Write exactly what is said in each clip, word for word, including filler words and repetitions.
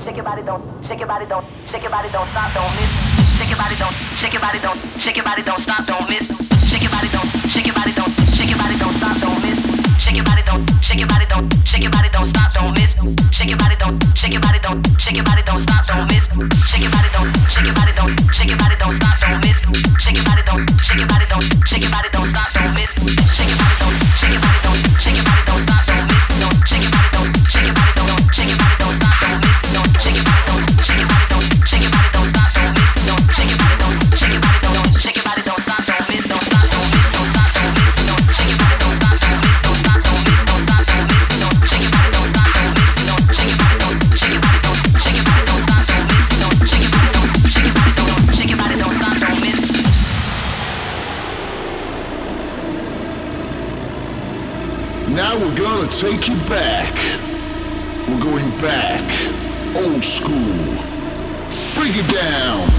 shake your body, don't, shake your body, don't, shake your body, don't stop, don't miss. Shake your body, don't, shake your body, don't, shake your body, don't stop, don't miss. Shake your body, don't, shake your body, don't, shake your body, don't stop, don't miss. Shake your body, don't, shake your body, don't, shake your body, don't stop, don't miss. Shake your body, don't, shake your body, don't, shake your body, don't stop, don't miss. Shake your body, don't, shake your body, don't, shake your body, don't stop, don't miss. Shake your body, don't, shake your body, don't, shake your body, don't stop, don't miss. Shake your body, don't, shake your body, don't, shake your body, don't stop, don't miss. Don't shake your body, don't, shake your body, don't, shake your body, don't stop, don't miss. Don't shake your body, don't, shake your body, don't, shake your body, don't stop, don't miss. Don't shake your body, don't, shake your body, don't, shake your body, don't stop, don't miss. Don't stop, don't miss, don't stop, don't miss. Don't shake your body, don't stop, don't miss. Don't stop, don't miss, don't stop, don't miss. Don't shake your body, don't stop, don't miss. Don't shake your body, don't, shake your body, don't, shake your body, don't stop, don't miss. Don't shake your body, don't, shake your body, don't, shake your body, don't stop, don't miss. Now we're gonna take you back. We're going back. Old school. Break it down.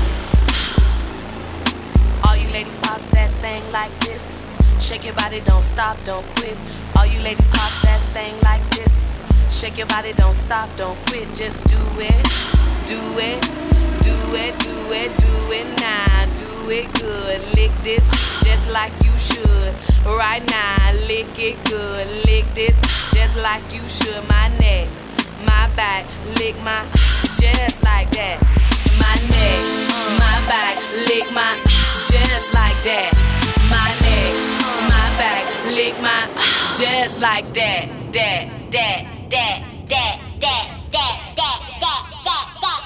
All you ladies pop that thing like this. Shake your body, don't stop, don't quit. All you ladies pop that thing like this. Shake your body, don't stop, don't quit. Just do it, do it, do it, do it, do it now. Do it good, lick this just like you should. Right now, lick it good, lick this just like you should. My neck, my back, lick my just like that. My neck, my back, lick my just like that. My neck, my back, lick my just like that. That, that, that, that, that, that, that, that, that, that, that,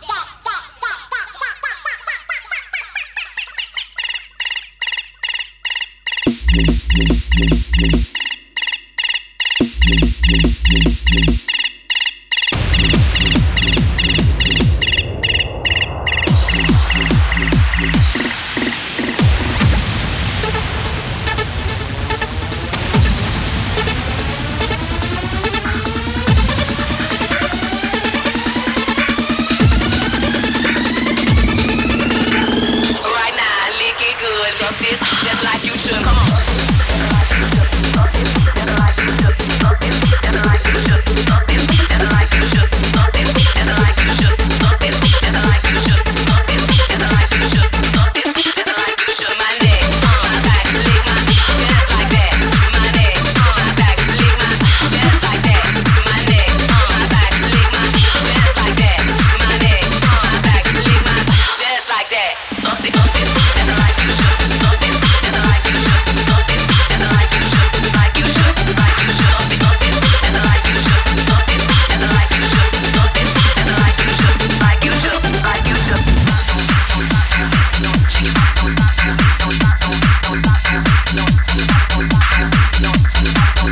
just like you should. Come on.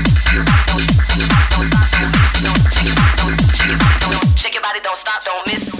Shake your body, don't stop, don't miss.